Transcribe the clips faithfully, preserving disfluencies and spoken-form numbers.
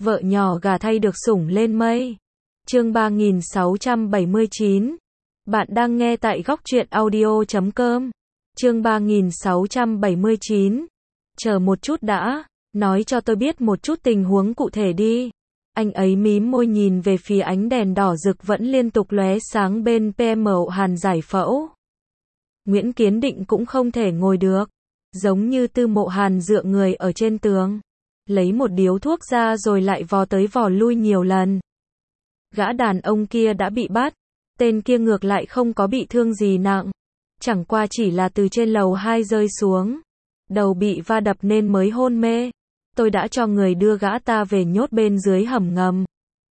Vợ nhỏ gà thay được sủng lên mây. Chương ba nghìn sáu trăm bảy mươi chín. Bạn đang nghe tại góc truyện audio chấm com. Chương ba nghìn sáu trăm bảy mươi chín. Chờ một chút đã, nói cho tôi biết một chút tình huống cụ thể đi. Anh ấy mím môi nhìn về phía ánh đèn đỏ rực vẫn liên tục lóe sáng bên pê em Hàn giải phẫu. Nguyễn Kiến Định cũng không thể ngồi được, giống như Tư Mộ Hàn dựa người ở trên tường, lấy một điếu thuốc ra rồi lại vò tới vò lui nhiều lần. Gã đàn ông kia đã bị bắt, tên kia ngược lại không có bị thương gì nặng, chẳng qua chỉ là từ trên lầu hai rơi xuống, đầu bị va đập nên mới hôn mê. Tôi đã cho người đưa gã ta về nhốt bên dưới hầm ngầm,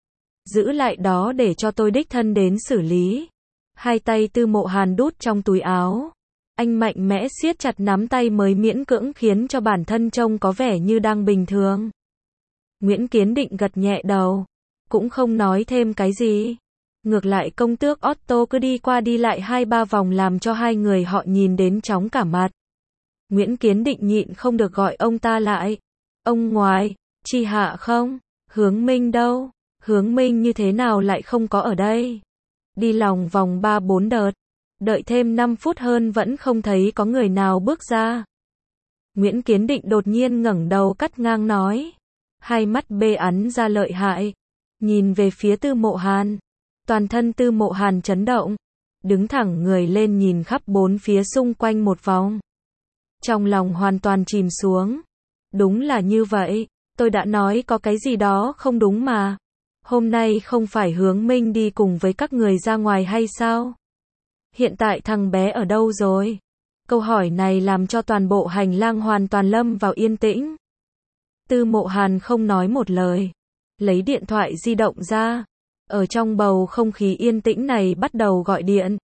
giữ lại đó để cho tôi đích thân đến xử lý. Hai tay Tư Mộ Hàn đút trong túi áo, anh mạnh mẽ siết chặt nắm tay mới miễn cưỡng khiến cho bản thân trông có vẻ như đang bình thường. Nguyễn Kiến Định gật nhẹ đầu, cũng không nói thêm cái gì. Ngược lại công tước Otto cứ đi qua đi lại hai ba vòng làm cho hai người họ nhìn đến chóng cả mặt. Nguyễn Kiến Định nhịn không được gọi ông ta lại. Ông ngoại, Chi Hạ không? Hướng Minh đâu? Hướng Minh như thế nào lại không có ở đây? Đi lòng vòng ba bốn đợt, đợi thêm năm phút hơn vẫn không thấy có người nào bước ra. Nguyễn Kiến Định đột nhiên ngẩng đầu cắt ngang nói, hai mắt bê ắn ra lợi hại, nhìn về phía Tư Mộ Hàn. Toàn thân Tư Mộ Hàn chấn động, đứng thẳng người lên nhìn khắp bốn phía xung quanh một vòng. Trong lòng hoàn toàn chìm xuống. Đúng là như vậy, tôi đã nói có cái gì đó không đúng mà. Hôm nay không phải Hướng Minh đi cùng với các người ra ngoài hay sao? Hiện tại thằng bé ở đâu rồi? Câu hỏi này làm cho toàn bộ hành lang hoàn toàn lâm vào yên tĩnh. Tư Mộ Hàn không nói một lời, lấy điện thoại di động ra, ở trong bầu không khí yên tĩnh này bắt đầu gọi điện.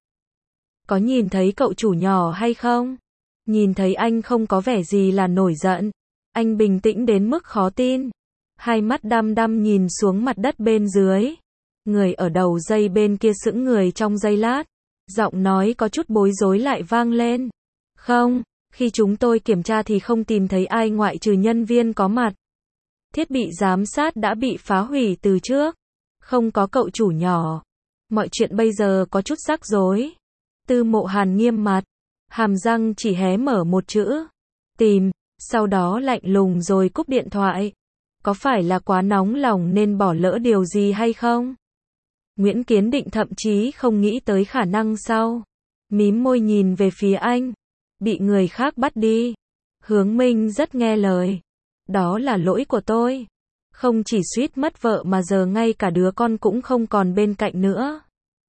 Có nhìn thấy cậu chủ nhỏ hay không? Nhìn thấy anh không có vẻ gì là nổi giận. Anh bình tĩnh đến mức khó tin. Hai mắt đăm đăm nhìn xuống mặt đất bên dưới. Người ở đầu dây bên kia sững người trong giây lát. Giọng nói có chút bối rối lại vang lên. Không, khi chúng tôi kiểm tra thì không tìm thấy ai ngoại trừ nhân viên có mặt. Thiết bị giám sát đã bị phá hủy từ trước. Không có cậu chủ nhỏ. Mọi chuyện bây giờ có chút rắc rối. Tư Mộ Hàn nghiêm mặt. Hàm răng chỉ hé mở một chữ. Tìm. Sau đó lạnh lùng rồi cúp điện thoại. Có phải là quá nóng lòng nên bỏ lỡ điều gì hay không? Nguyễn Kiến Định thậm chí không nghĩ tới khả năng sau. Mím môi nhìn về phía anh. Bị người khác bắt đi. Hướng Minh rất nghe lời. Đó là lỗi của tôi. Không chỉ suýt mất vợ mà giờ ngay cả đứa con cũng không còn bên cạnh nữa.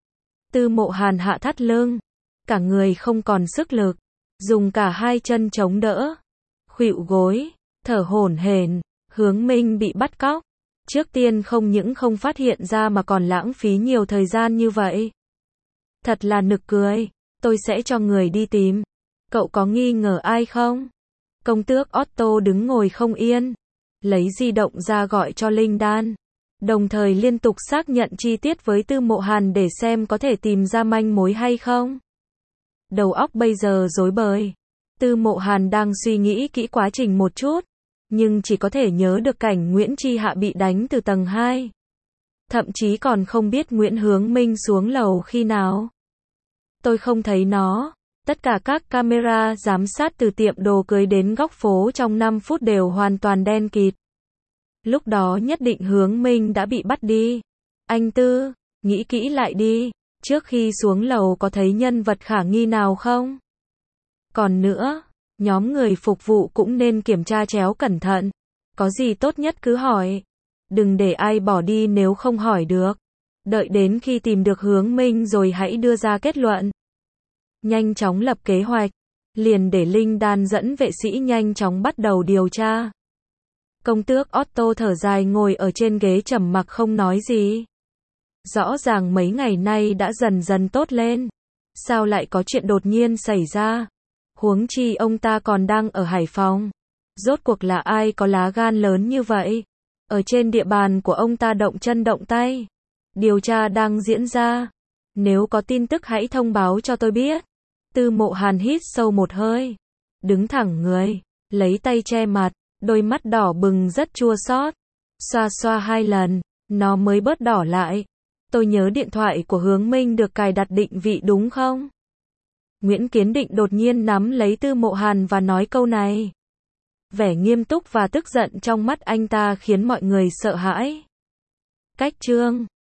Tư Mộ Hàn hạ thắt lưng. Cả người không còn sức lực. Dùng cả hai chân chống đỡ. Khuỵu gối, thở hổn hển. Hướng Minh bị bắt cóc. Trước tiên không những không phát hiện ra mà còn lãng phí nhiều thời gian như vậy. Thật là nực cười. Tôi sẽ cho người đi tìm. Cậu có nghi ngờ ai không? Công tước Otto đứng ngồi không yên. Lấy di động ra gọi cho Linh Đan. Đồng thời liên tục xác nhận chi tiết với Tư Mộ Hàn để xem có thể tìm ra manh mối hay không. Đầu óc bây giờ rối bời. Tư Mộ Hàn đang suy nghĩ kỹ quá trình một chút, nhưng chỉ có thể nhớ được cảnh Nguyễn Chi Hạ bị đánh từ tầng hai. Thậm chí còn không biết Nguyễn Hướng Minh xuống lầu khi nào. Tôi không thấy nó. Tất cả các camera giám sát từ tiệm đồ cưới đến góc phố trong năm phút đều hoàn toàn đen kịt. Lúc đó nhất định Hướng Minh đã bị bắt đi. Anh Tư, nghĩ kỹ lại đi. Trước khi xuống lầu có thấy nhân vật khả nghi nào không? Còn nữa, nhóm người phục vụ cũng nên kiểm tra chéo cẩn thận. Có gì tốt nhất cứ hỏi. Đừng để ai bỏ đi nếu không hỏi được. Đợi đến khi tìm được Hướng Minh rồi hãy đưa ra kết luận. Nhanh chóng lập kế hoạch. Liền để Linh Đan dẫn vệ sĩ nhanh chóng bắt đầu điều tra. Công tước Otto thở dài ngồi ở trên ghế trầm mặc không nói gì. Rõ ràng mấy ngày nay đã dần dần tốt lên. Sao lại có chuyện đột nhiên xảy ra? Huống chi ông ta còn đang ở Hải Phòng. Rốt cuộc là ai có lá gan lớn như vậy? Ở trên địa bàn của ông ta động chân động tay. Điều tra đang diễn ra. Nếu có tin tức hãy thông báo cho tôi biết. Tư Mộ Hàn hít sâu một hơi. Đứng thẳng người. Lấy tay che mặt. Đôi mắt đỏ bừng rất chua xót. Xoa xoa hai lần, nó mới bớt đỏ lại. Tôi nhớ điện thoại của Hướng Minh được cài đặt định vị đúng không? Nguyễn Kiến Định đột nhiên nắm lấy Tư Mộ Hàn và nói câu này. Vẻ nghiêm túc và tức giận trong mắt anh ta khiến mọi người sợ hãi. Cách chương